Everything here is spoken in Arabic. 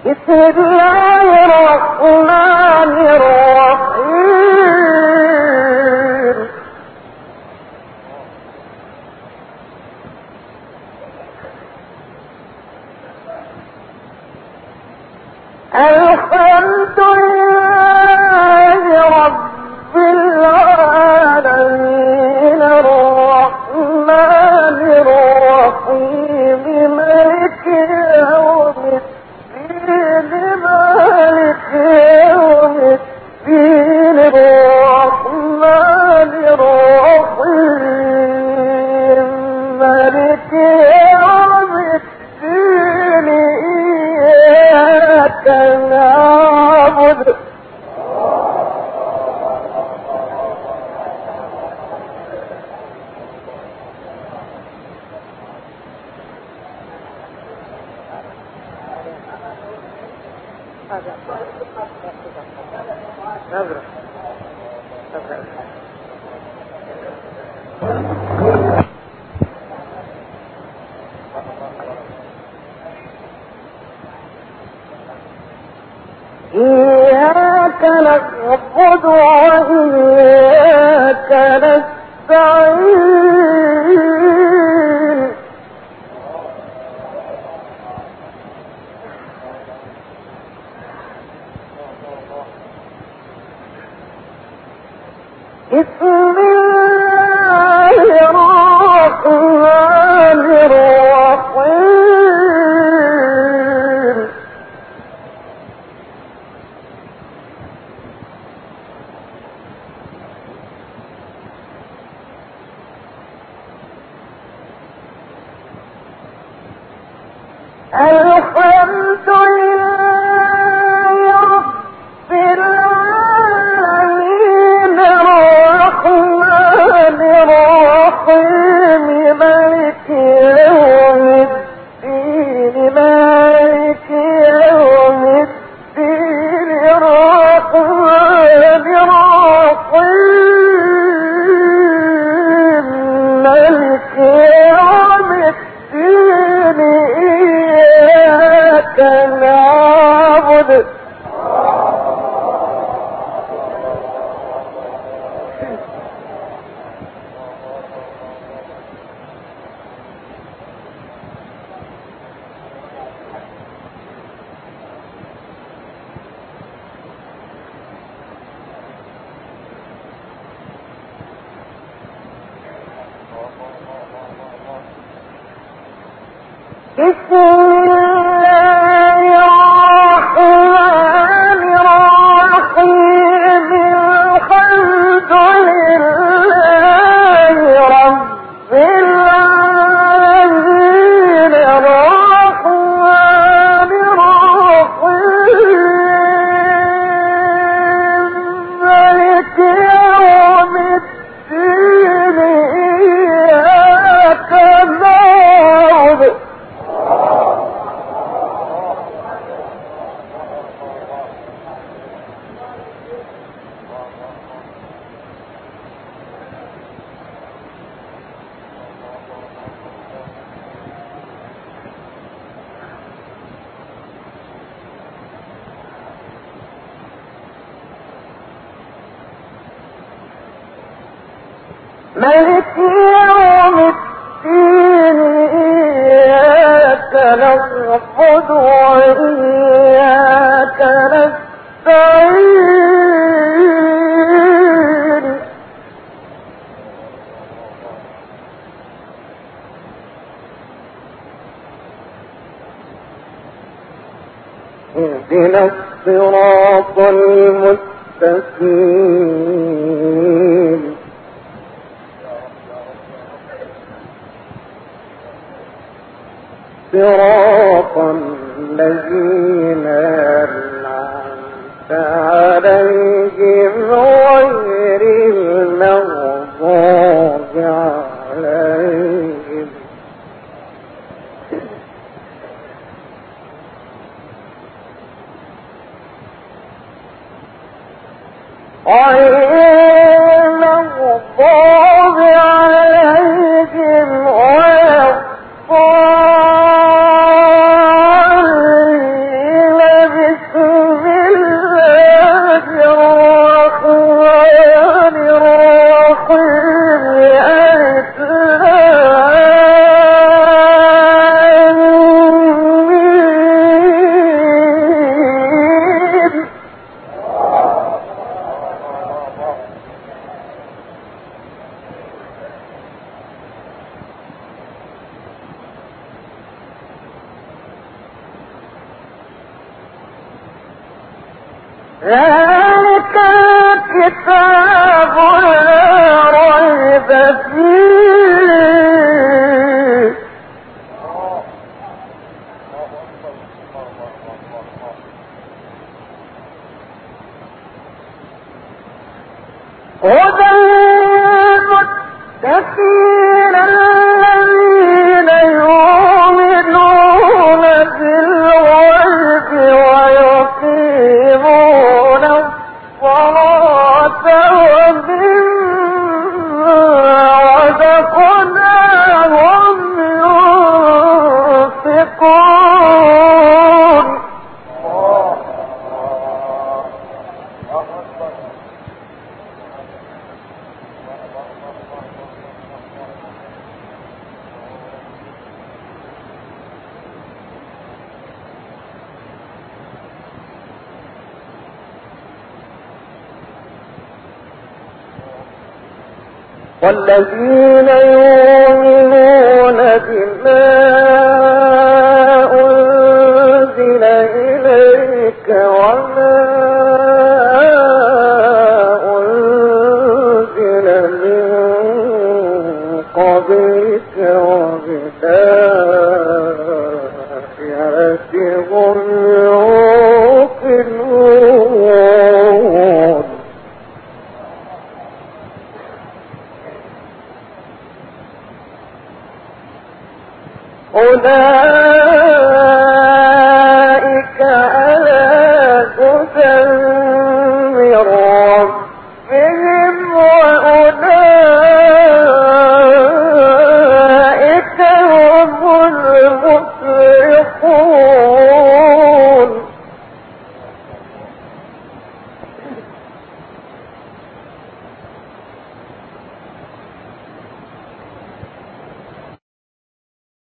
بسم الله الرحمن الرحيم. الحمد لله رب العالمين الرحمن الرحيم مالك يوم الدين مالك يوم الدين الرحمن الرحيم مالك يوم الدين إياك نعبد إياك نعبد وإياك نستعين بسم الله الرحمن الرحيم. الحمد لله رب العالمين الرحمن الرحيم مالك يوم الدين مالك يوم الدين الرحمن الرحيم مالك يوم الدين إياك نعبد بسم الله الرحمن الرحيم. الحمد لله رب العالمين الرحمن الرحيم مالك يوم الدين إياك نعبد مالك يوم الدين إياك نعبد وإياك نستعين اهدنا الصراط المستقيم صراط الذين أنعمت عليهم غير المغضوب عليهم غير المغضوب عليهم ولا الضالين ذلك الكتاب لا ريب فيه هدى للمتقين الذين يؤمنون بالغيب ويقيمون الصلاة ومما رزقناهم ينفقون والذين يؤمنون بما أنزل إليك وما أنزل من قبلك وبالآخرة هم يوقنون أولئك على هدى من ربهم